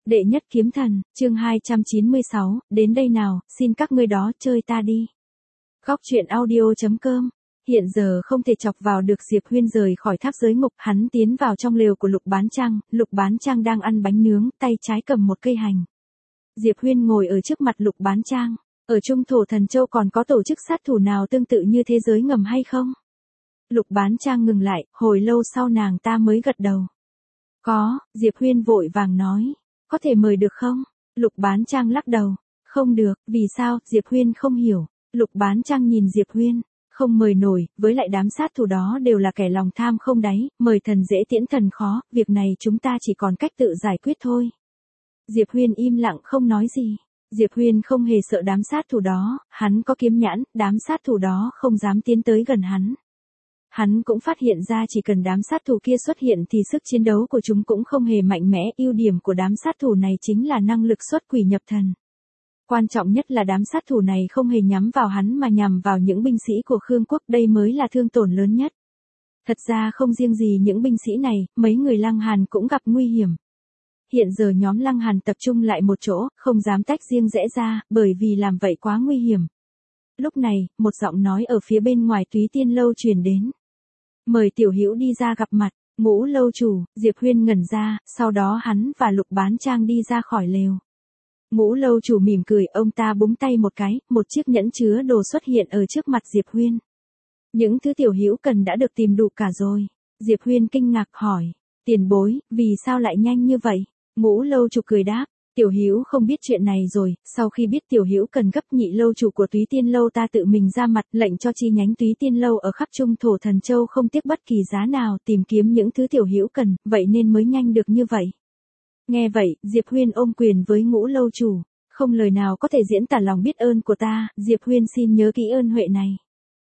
Đệ nhất kiếm thần, chương 296, đến đây nào, xin các ngươi đó chơi ta đi. Góc truyện audio.com. Hiện giờ không thể chọc vào được Diệp Huyên rời khỏi tháp giới ngục, hắn tiến vào trong lều của Lục Bán Trang đang ăn bánh nướng, tay trái cầm một cây hành. Diệp Huyên ngồi ở trước mặt Lục Bán Trang, ở Trung Thổ Thần Châu còn có tổ chức sát thủ nào tương tự như thế giới ngầm hay không? Lục Bán Trang ngừng lại, hồi lâu sau nàng ta mới gật đầu. Có, Diệp Huyên vội vàng nói. Có thể mời được không? Lục Bán Trang lắc đầu. Không được, vì sao? Diệp Huyên không hiểu. Lục Bán Trang nhìn Diệp Huyên. Không mời nổi, với lại đám sát thủ đó đều là kẻ lòng tham không đáy, mời thần dễ tiễn thần khó, việc này chúng ta chỉ còn cách tự giải quyết thôi. Diệp Huyên im lặng không nói gì. Diệp Huyên không hề sợ đám sát thủ đó, hắn có kiếm nhãn, đám sát thủ đó không dám tiến tới gần hắn. Hắn cũng phát hiện ra chỉ cần đám sát thủ kia xuất hiện thì sức chiến đấu của chúng cũng không hề mạnh mẽ, ưu điểm của đám sát thủ này chính là năng lực xuất quỷ nhập thần. Quan trọng nhất là đám sát thủ này không hề nhắm vào hắn mà nhằm vào những binh sĩ của Khương quốc, đây mới là thương tổn lớn nhất. Thật ra không riêng gì những binh sĩ này, mấy người Lăng Hàn cũng gặp nguy hiểm. Hiện giờ nhóm Lăng Hàn tập trung lại một chỗ, không dám tách riêng rẽ ra, bởi vì làm vậy quá nguy hiểm. Lúc này, một giọng nói ở phía bên ngoài Túy Tiên Lâu truyền đến. Mời Tiểu Hữu đi ra gặp mặt. Ngũ lâu chủ. Diệp Huyên ngẩn ra, sau đó hắn và Lục Bán Trang đi ra khỏi lều. Ngũ lâu chủ mỉm cười, ông ta búng tay một cái, một chiếc nhẫn chứa đồ xuất hiện ở trước mặt Diệp Huyên. Những thứ Tiểu Hữu cần đã được tìm đủ cả rồi. Diệp Huyên kinh ngạc hỏi, tiền bối, vì sao lại nhanh như vậy? Ngũ lâu chủ cười đáp, Tiểu Hữu không biết chuyện này rồi, sau khi biết Tiểu Hữu cần gấp, nhị lâu chủ của Túy Tiên Lâu ta tự mình ra mặt, lệnh cho chi nhánh Túy Tiên Lâu ở khắp Trung Thổ Thần Châu không tiếc bất kỳ giá nào tìm kiếm những thứ Tiểu Hữu cần, vậy nên mới nhanh được như vậy. Nghe vậy, Diệp Huyên ôm quyền với Ngũ lâu chủ, không lời nào có thể diễn tả lòng biết ơn của ta, Diệp Huyên xin nhớ kỹ ơn huệ này.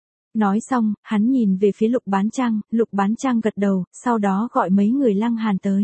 Nói xong, hắn nhìn về phía Lục Bán Trang gật đầu, sau đó gọi mấy người Lăng Hàn tới.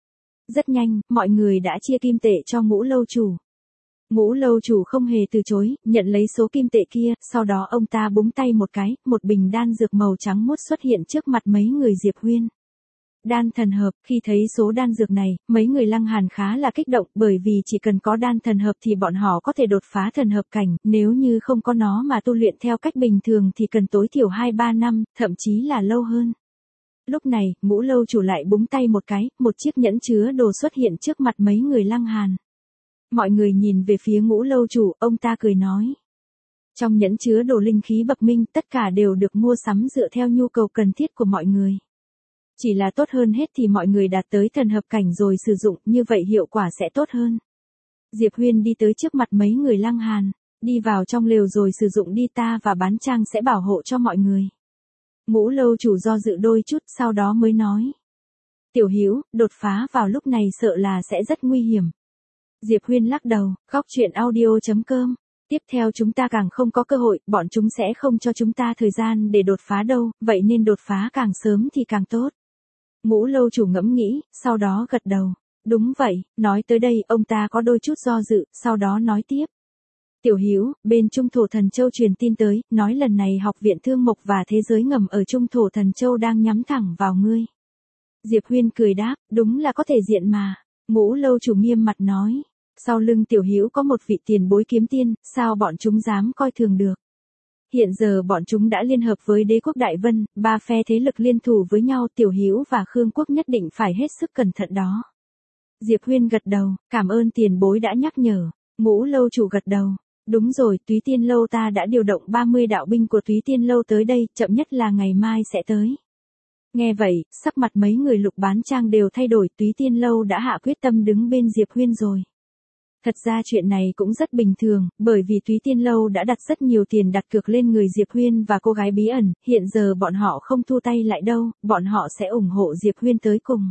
Rất nhanh, mọi người đã chia kim tệ cho Ngũ lâu chủ. Ngũ lâu chủ không hề từ chối, nhận lấy số kim tệ kia, sau đó ông ta búng tay một cái, một bình đan dược màu trắng muốt xuất hiện trước mặt mấy người Diệp Huyên. Đan thần hợp, khi thấy số đan dược này, mấy người Lăng Hàn khá là kích động, bởi vì chỉ cần có đan thần hợp thì bọn họ có thể đột phá thần hợp cảnh, nếu như không có nó mà tu luyện theo cách bình thường thì cần tối thiểu 2-3 năm, thậm chí là lâu hơn. Lúc này, Ngũ lâu chủ lại búng tay một cái, một chiếc nhẫn chứa đồ xuất hiện trước mặt mấy người Lăng Hàn. Mọi người nhìn về phía Ngũ lâu chủ, ông ta cười nói. Trong nhẫn chứa đồ linh khí bậc minh, tất cả đều được mua sắm dựa theo nhu cầu cần thiết của mọi người. Chỉ là tốt hơn hết thì mọi người đạt tới thần hợp cảnh rồi sử dụng, như vậy hiệu quả sẽ tốt hơn. Diệp Huyên đi tới trước mặt mấy người Lăng Hàn, đi vào trong lều rồi sử dụng đi, ta và Bán Trang sẽ bảo hộ cho mọi người. Ngũ lâu chủ do dự đôi chút, sau đó mới nói. Tiểu Hữu, đột phá vào lúc này sợ là sẽ rất nguy hiểm. Diệp Huyên lắc đầu, góc truyện audio.com. Tiếp theo chúng ta càng không có cơ hội, bọn chúng sẽ không cho chúng ta thời gian để đột phá đâu, vậy nên đột phá càng sớm thì càng tốt. Ngũ lâu chủ ngẫm nghĩ, sau đó gật đầu. Đúng vậy, nói tới đây, ông ta có đôi chút do dự, sau đó nói tiếp. Tiểu Hữu, bên Trung Thổ Thần Châu truyền tin tới, nói lần này Học viện Thương Mộc và Thế giới ngầm ở Trung Thổ Thần Châu đang nhắm thẳng vào ngươi. Diệp Huyên cười đáp, đúng là có thể diện mà. Ngũ lâu chủ nghiêm mặt nói. Sau lưng Tiểu Hữu có một vị tiền bối kiếm tiên, sao bọn chúng dám coi thường được. Hiện giờ bọn chúng đã liên hợp với Đế quốc Đại Vân, 3 phe thế lực liên thủ với nhau, Tiểu Hữu và Khương quốc nhất định phải hết sức cẩn thận đó. Diệp Huyên gật đầu, cảm ơn tiền bối đã nhắc nhở. Ngũ lâu chủ gật đầu. Đúng rồi, Túy Tiên Lâu ta đã điều động 30 đạo binh của Túy Tiên Lâu tới đây, chậm nhất là ngày mai sẽ tới. Nghe vậy, sắc mặt mấy người Lục Bán Trang đều thay đổi, Túy Tiên Lâu đã hạ quyết tâm đứng bên Diệp Huyên rồi. Thật ra chuyện này cũng rất bình thường, bởi vì Túy Tiên Lâu đã đặt rất nhiều tiền đặt cược lên người Diệp Huyên và cô gái bí ẩn, hiện giờ bọn họ không thu tay lại đâu, bọn họ sẽ ủng hộ Diệp Huyên tới cùng.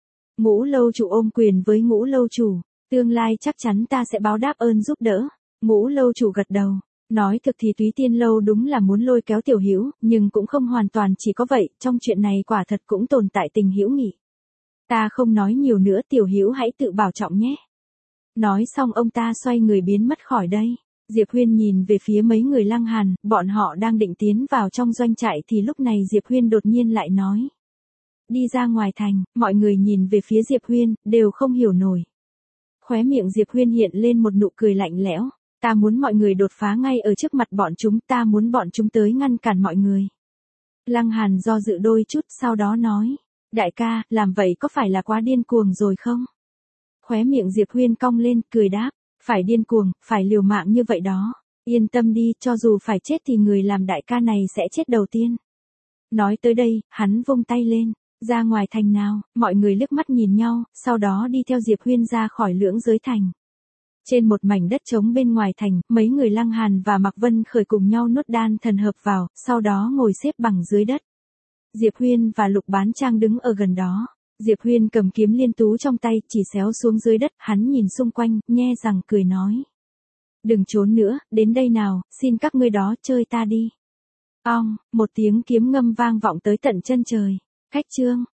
Ngũ lâu chủ ôm quyền với Ngũ lâu chủ, tương lai chắc chắn ta sẽ báo đáp ơn giúp đỡ. Ngũ lâu chủ gật đầu, nói thực thì Túy Tiên Lâu đúng là muốn lôi kéo Tiểu Hữu, nhưng cũng không hoàn toàn chỉ có vậy, trong chuyện này quả thật cũng tồn tại tình hữu nghị. Ta không nói nhiều nữa, Tiểu Hữu hãy tự bảo trọng nhé. Nói xong ông ta xoay người biến mất khỏi đây. Diệp Huyên nhìn về phía mấy người Lăng Hàn, bọn họ đang định tiến vào trong doanh trại thì lúc này Diệp Huyên đột nhiên lại nói. Đi ra ngoài thành, mọi người nhìn về phía Diệp Huyên, đều không hiểu nổi. Khóe miệng Diệp Huyên hiện lên một nụ cười lạnh lẽo. Ta muốn mọi người đột phá ngay ở trước mặt bọn chúng, ta muốn bọn chúng tới ngăn cản mọi người. Lăng Hàn do dự đôi chút sau đó nói. Đại ca, làm vậy có phải là quá điên cuồng rồi không? Khóe miệng Diệp Huyên cong lên, cười đáp. Phải điên cuồng, phải liều mạng như vậy đó. Yên tâm đi, cho dù phải chết thì người làm đại ca này sẽ chết đầu tiên. Nói tới đây, hắn vung tay lên. Ra ngoài thành nào, mọi người liếc mắt nhìn nhau, sau đó đi theo Diệp Huyên ra khỏi lưỡng giới thành. Trên một mảnh đất trống bên ngoài thành, mấy người Lăng Hàn và Mạc Vân Khởi cùng nhau nuốt đan thần hợp vào, sau đó ngồi xếp bằng dưới đất. Diệp Huyên và Lục Bán Trang đứng ở gần đó. Diệp Huyên cầm kiếm liên tú trong tay, chỉ xéo xuống dưới đất, hắn nhìn xung quanh, nhe răng cười nói. Đừng trốn nữa, đến đây nào, xin các ngươi đó chơi ta đi. Ong, một tiếng kiếm ngâm vang vọng tới tận chân trời. Khách chương.